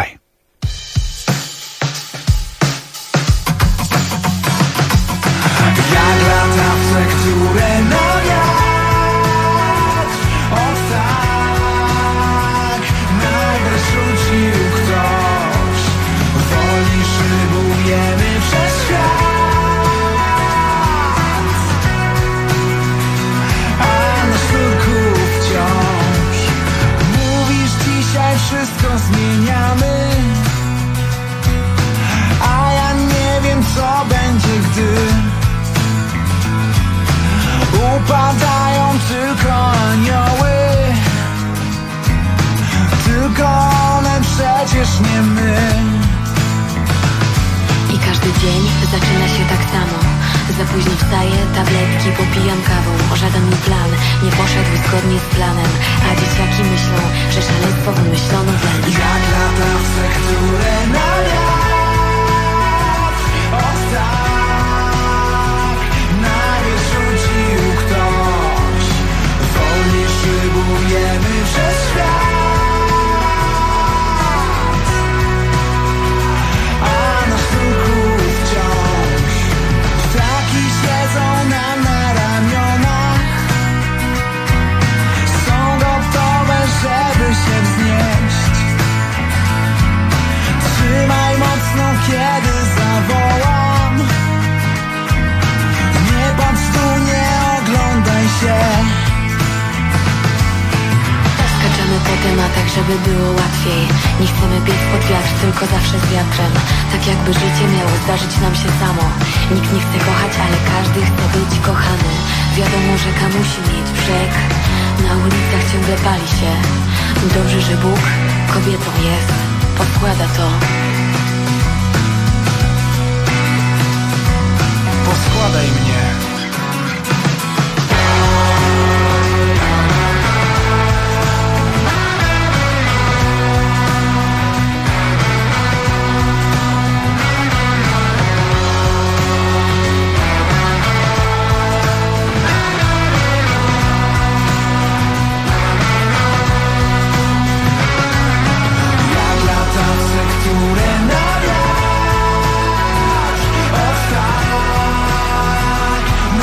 Które na wiatr, o tak, nagle rzucił ktoś. Woli szybujemy przez świat, a nasz nurków wciąż. Mówisz, dzisiaj wszystko zmieniamy, a ja nie wiem, co będzie, gdy upadają tylko anioły. Tylko one, przecież nie my.
I każdy dzień zaczyna się tak samo. Za późno wstaję, tabletki popijam kawą. Żaden mój plan nie poszedł zgodnie z planem, a dzieciaki myślą, że szaleństwo wymyślono dla nich.
Jak latawce, które na wiatr, o tak, nagle rzucił ktoś. Wolni szybujemy przez świat, a nasz ruch wciąż. Ptaki siedzą nam na ramionach, są gotowe, żeby się wznieść. Trzymaj mocno, kiedy zawołam. Nie patrz tu, nie oglądaj się.
Skaczemy po tematach, żeby było łatwiej. Nie chcemy biec pod wiatr, tylko zawsze z wiatrem. Tak jakby życie miało zdarzyć nam się samo. Nikt nie chce kochać, ale każdy chce być kochany. Wiadomo, rzeka musi mieć brzeg. Na ulicach ciągle pali się. Dobrze, że Bóg kobietą jest. Podkłada to.
Poskładaj mnie. Jak latawce, które na wiatr, o tak,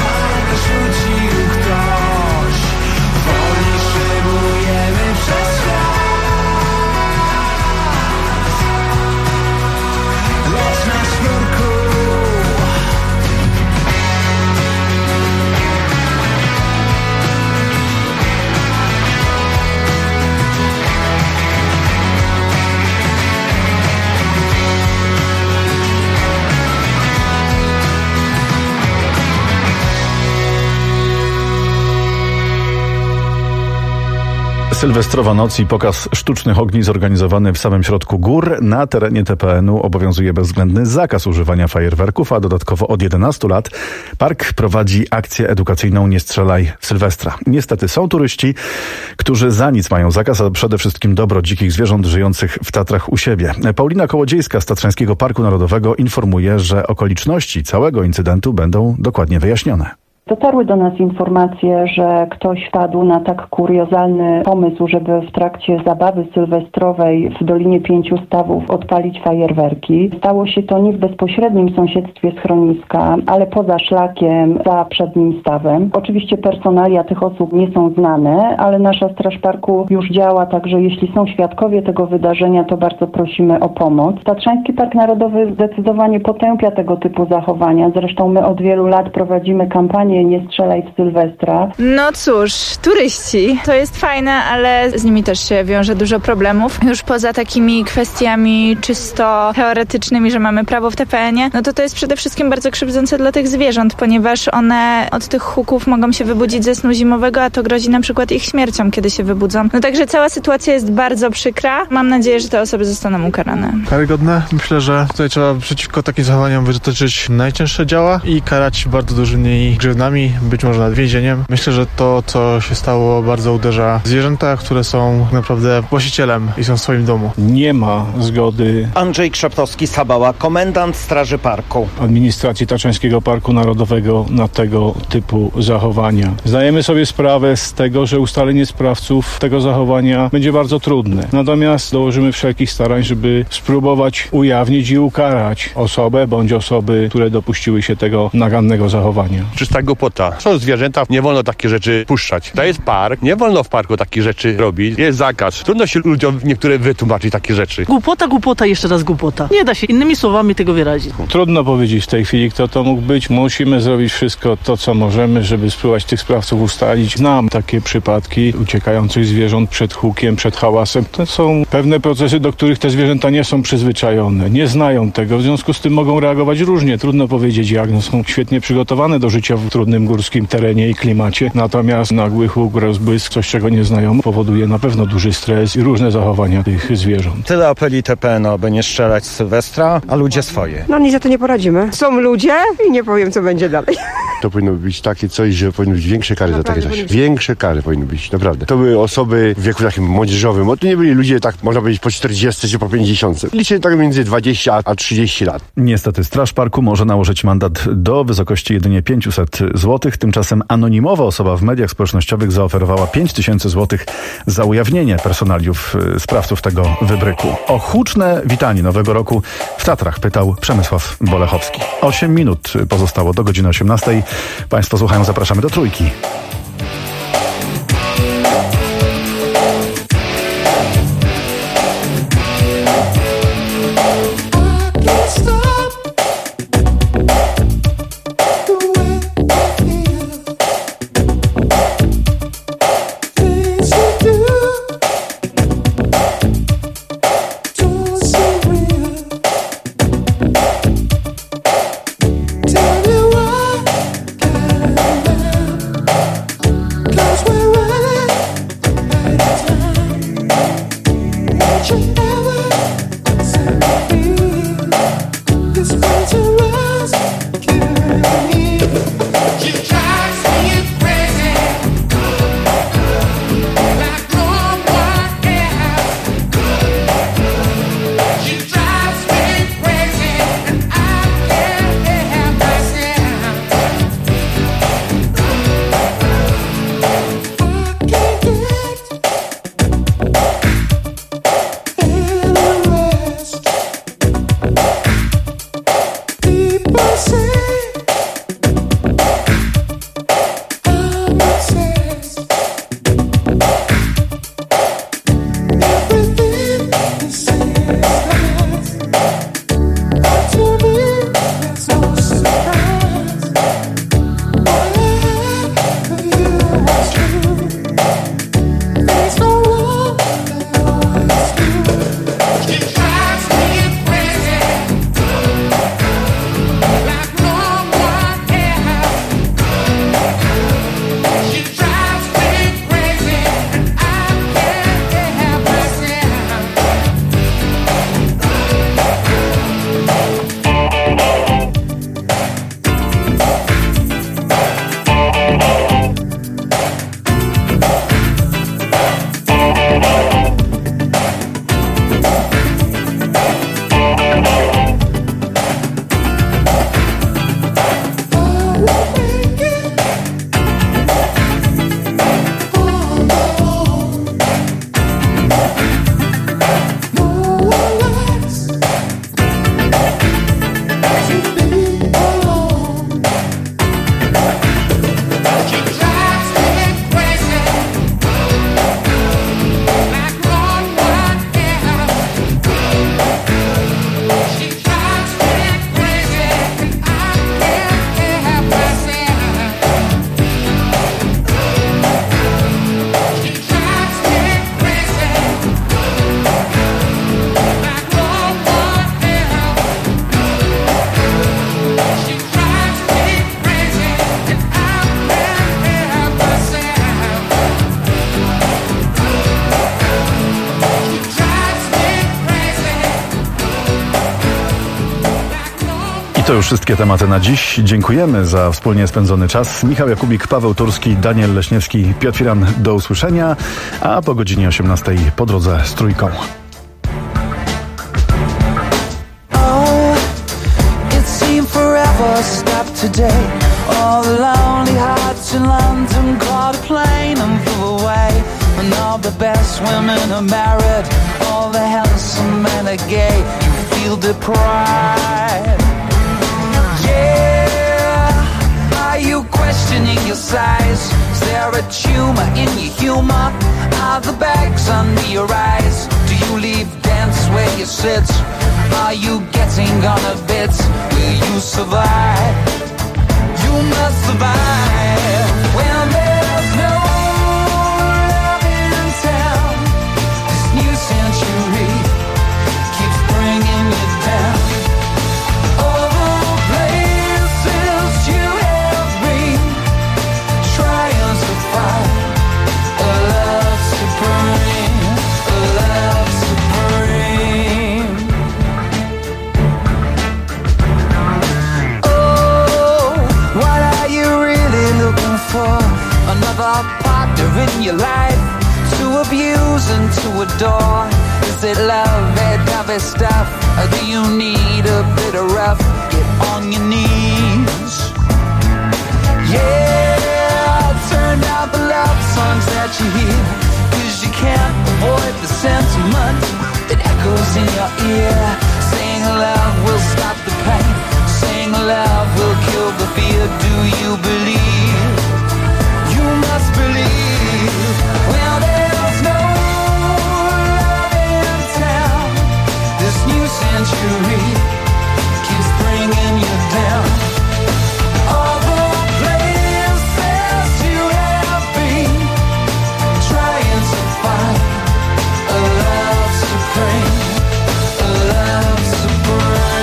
Sylwestrowa noc i pokaz sztucznych ogni zorganizowany w samym środku gór. Na terenie TPN-u obowiązuje bezwzględny zakaz używania fajerwerków, a dodatkowo od 11 lat park prowadzi akcję edukacyjną Nie strzelaj w Sylwestra. Niestety są turyści, którzy za nic mają zakaz, a przede wszystkim dobro dzikich zwierząt żyjących w Tatrach u siebie. Paulina Kołodziejska z Tatrzańskiego Parku Narodowego informuje, że okoliczności całego incydentu będą dokładnie wyjaśnione.
Dotarły do nas informacje, że ktoś wpadł na tak kuriozalny pomysł, żeby w trakcie zabawy sylwestrowej w Dolinie Pięciu Stawów odpalić fajerwerki. Stało się to nie w bezpośrednim sąsiedztwie schroniska, ale poza szlakiem, za przednim stawem. Oczywiście personalia tych osób nie są znane, ale nasza Straż Parku już działa, także jeśli są świadkowie tego wydarzenia, to bardzo prosimy o pomoc. Tatrzański Park Narodowy zdecydowanie potępia tego typu zachowania. Zresztą my od wielu lat prowadzimy kampanię Nie strzelaj w Sylwestra.
No cóż, turyści. To jest fajne, ale z nimi też się wiąże dużo problemów. Już poza takimi kwestiami czysto teoretycznymi, że mamy prawo w TPN-ie, no to jest przede wszystkim bardzo krzywdzące dla tych zwierząt, ponieważ one od tych huków mogą się wybudzić ze snu zimowego, a to grozi na przykład ich śmiercią, kiedy się wybudzą. No także cała sytuacja jest bardzo przykra. Mam nadzieję, że te osoby zostaną ukarane.
Karygodne? Myślę, że tutaj trzeba przeciwko takim zachowaniom wytoczyć najcięższe działa i karać bardzo dużymi grzywnami, być może nad więzieniem. Myślę, że to, co się stało, bardzo uderza zwierzęta, które są naprawdę właścicielem i są w swoim domu.
Nie ma zgody.
Andrzej Krzeptowski-Sabała, komendant Straży Parku.
Administracji Tatrzańskiego Parku Narodowego na tego typu zachowania. Zdajemy sobie sprawę z tego, że ustalenie sprawców tego zachowania będzie bardzo trudne. Natomiast dołożymy wszelkich starań, żeby spróbować ujawnić i ukarać osobę bądź osoby, które dopuściły się tego nagannego zachowania.
Czysta głupota. Są zwierzęta, nie wolno takie rzeczy puszczać. To jest park, nie wolno w parku takich rzeczy robić. Jest zakaz. Trudno się ludziom niektóre wytłumaczyć takie rzeczy.
Głupota, jeszcze raz głupota. Nie da się innymi słowami tego wyrazić.
Trudno powiedzieć w tej chwili, kto to mógł być. Musimy zrobić wszystko to, co możemy, żeby spróbować tych sprawców ustalić. Znam takie przypadki uciekających zwierząt przed hukiem, przed hałasem. To są pewne procesy, do których te zwierzęta nie są przyzwyczajone. Nie znają tego, w związku z tym mogą reagować różnie. Trudno powiedzieć jak. No, są świetnie przygotowane do życia w trudnym górskim terenie i klimacie. Natomiast nagły huk, rozbłysk, coś czego nie znają, powoduje na pewno duży stres i różne zachowania tych zwierząt.
Tyle apeli TPN, aby nie strzelać z Sylwestra, a ludzie swoje.
No nic za to nie poradzimy. Są ludzie i nie powiem, co będzie dalej.
To powinno być takie coś, że powinny być większe kary za takie coś. Większe kary powinny być, naprawdę. To były osoby w wieku takim młodzieżowym, bo to nie byli ludzie tak, można powiedzieć, po 40 czy po 50. Liczę tak między 20 a 30 lat.
Niestety Straż Parku może nałożyć mandat do wysokości jedynie 500 zł. Tymczasem anonimowa osoba w mediach społecznościowych zaoferowała 5000 zł za ujawnienie personaliów sprawców tego wybryku. O huczne witanie Nowego Roku w Tatrach pytał Przemysław Bolechowski. 8 minut pozostało do godziny 18. Państwo słuchają, zapraszamy do Trójki. I to już wszystkie tematy na dziś. Dziękujemy za wspólnie spędzony czas. Michał Jakubik, Paweł Turski, Daniel Leśniewski, Piotr Firan. Do usłyszenia, a po godzinie 18 po drodze z Trójką. All the lonely hearts in London caught a plane and flew away. And all the best women are married, all the handsome men are gay. You feel deprived. Yeah, are you questioning your size? Is there a tumor in your humor? Are the bags under your eyes? Do you leave dance where you sit? Are you getting on a bit? Will you survive? You must survive when there's no love in town. This new century keeps bringing you down. All the places you have been, trying to find a love supreme, a love supreme. For another partner in your life to abuse and to adore. Is it love, that heavy stuff? Or do you need a bit of rough? Get on your knees. Yeah, turn down the love songs that you hear, 'cause you can't avoid the sentiment that echoes in your ear. Saying love will stop the pain, saying love will kill the fear. Do you believe? You must believe. Well, there's no love in town. This new century keeps bringing you down. All the places you have been, trying to find a love supreme, a love supreme.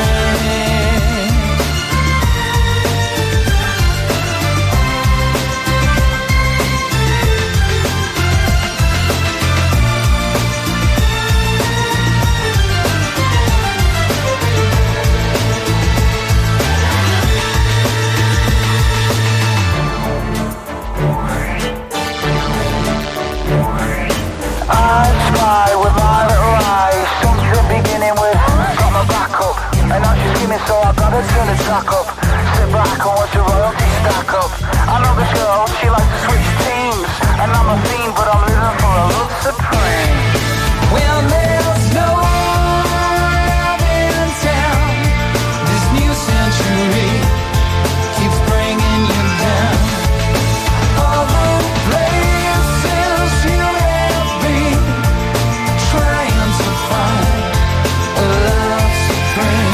So I gotta turn the track up, sit back and watch the royalty stack up. I know this girl, she likes to switch teams, and I'm a fiend, but I'm living for a love supreme. Well, there's no love in town. This new century keeps bringing you down. All the places you have been, trying to find a love supreme.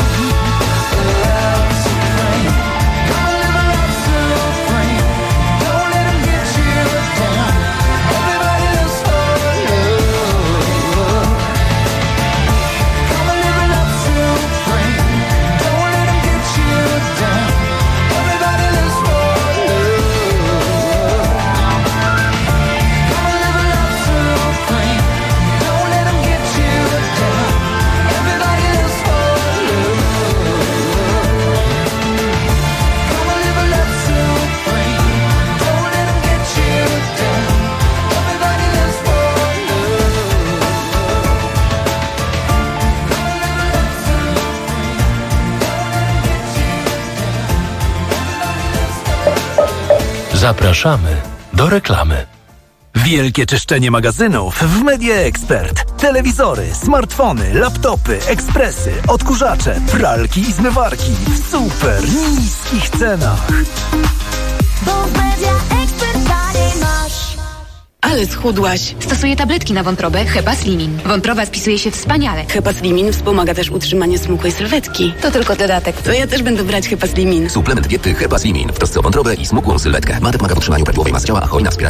Zapraszamy do reklamy. Wielkie czyszczenie magazynów w Media Expert. Telewizory, smartfony, laptopy, ekspresy, odkurzacze, pralki i zmywarki w super niskich cenach.
Bo w Media Expert taniej masz.
Ale schudłaś. Stosuję tabletki na wątrobę Hepaslimin. Wątroba spisuje się wspaniale.
Hepaslimin wspomaga też utrzymanie smukłej sylwetki.
To tylko dodatek.
To ja też będę brać Hepaslimin.
Suplement diety Hepaslimin w trosce o wątrobę i smukłą sylwetkę. Ma pomaga w utrzymaniu prawidłowej masy ciała, a hojna wspiera